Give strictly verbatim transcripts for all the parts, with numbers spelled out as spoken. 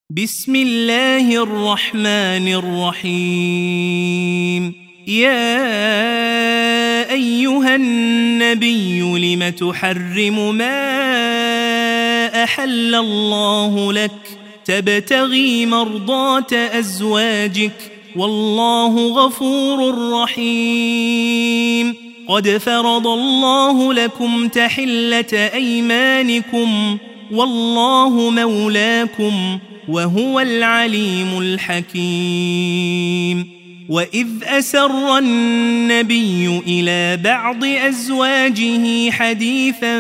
بسم الله الرحمن الرحيم. يا أيها النبي لم تحرم ما أحل الله لك تبتغي مرضات أزواجك والله غفور رحيم. قد فرض الله لكم تحلة أيمانكم والله مولاكم وهو العليم الحكيم. وإذ أسر النبي إلى بعض أزواجه حديثا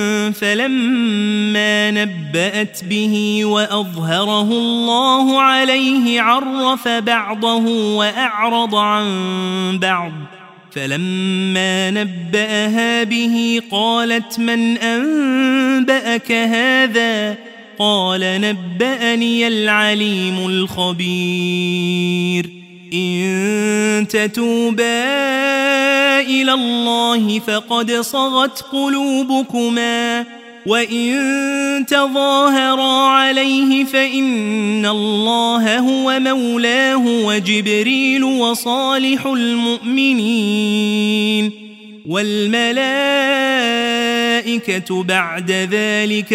فلما نبأت به وأظهره الله عليه عرف بعضه وأعرض عن بعض، فلما نبأها به قالت من أنبأك هذا؟ قال نبأني العليم الخبير. إن تتوبا إلى الله فقد صغت قلوبكما وإن تظاهرا عليه فإن الله هو مولاه وجبريل وصالح المؤمنين والملائكة بعد ذلك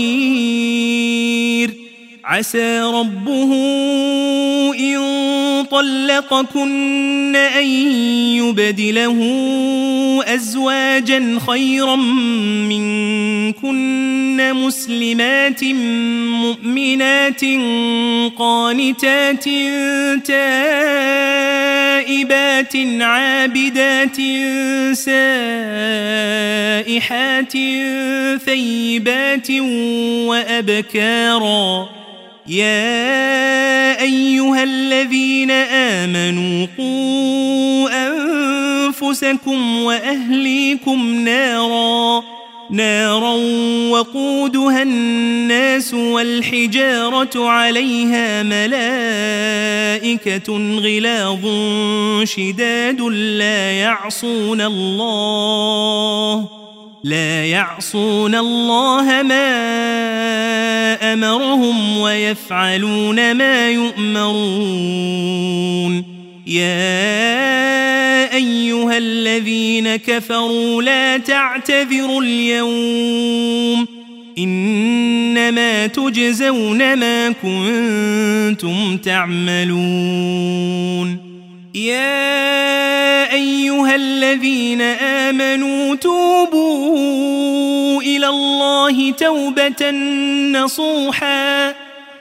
ظهير. عسى ربه إن طلقكن أن يبدله أزواجا خيرا منكن مسلمات مؤمنات قانتات تائبات عابدات سائحات ثيبات وأبكارا. يا أيها الذين آمنوا قوا أنفسكم وأهليكم نارا نارا وقودها الناس والحجارة عليها ملائكة غلاظ شداد لا يعصون الله لا يعصون الله ما أمرهم ويفعلون ما يؤمرون. يا أيها الذين كفروا لا تعتذروا اليوم إنما تجزون ما كنتم تعملون. يا أيها الذين آمنوا توبوا إلى الله توبة نصوحا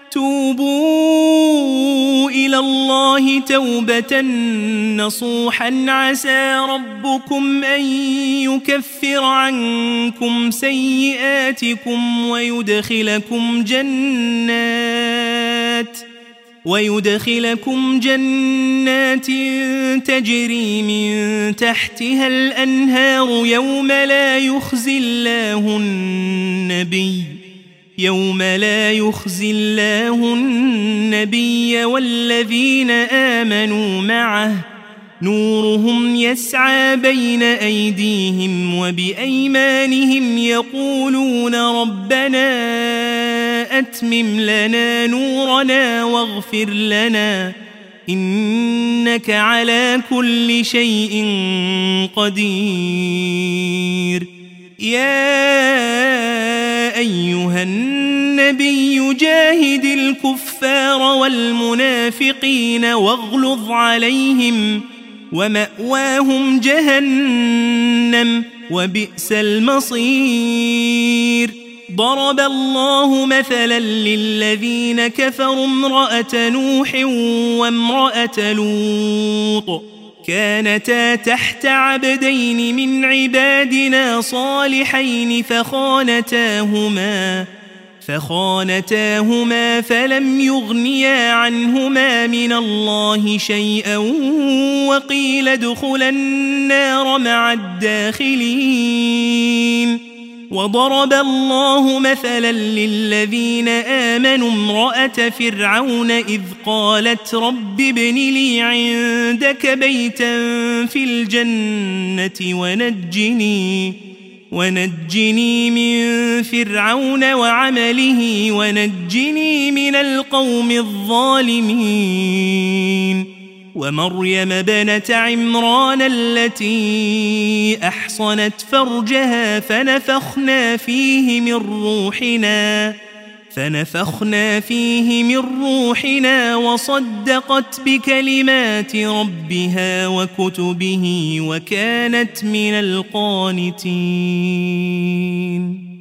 توبوا إلى الله توبة نصوحا عسى ربكم أن يكفر عنكم سيئاتكم ويدخلكم جنات ويدخلكم جنات تجري من تحتها الأنهار يوم لا يخزي الله النبي يوم لا يخزي الله النبي والذين آمنوا معه نورهم يسعى بين أيديهم وبأيمانهم يقولون ربنا أتمم لنا نورنا واغفر لنا إنك على كل شيء قدير. يا أيها النبي جاهد الكفار والمنافقين واغلظ عليهم ومأواهم جهنم وبئس المصير. ضرب الله مثلا للذين كفروا امرأة نوح وامرأة لوط كانتا تحت عبدين من عبادنا صالحين فخانتاهما فخانتاهما فلم يغنيا عنهما من الله شيئا وقيل ادخلا النار مع الداخلين. وضرب الله مثلا للذين آمنوا امرأة فرعون إذ قالت رب ابن لي عندك بيتا في الجنة ونجني ونجني من فرعون وعمله ونجني من القوم الظالمين ومريم بنت عمران التي أحصنت فرجها فنفخنا فيه من روحنا فنفخنا فيه من روحنا وصدقت بكلمات ربها وكتبه وكانت من القانتين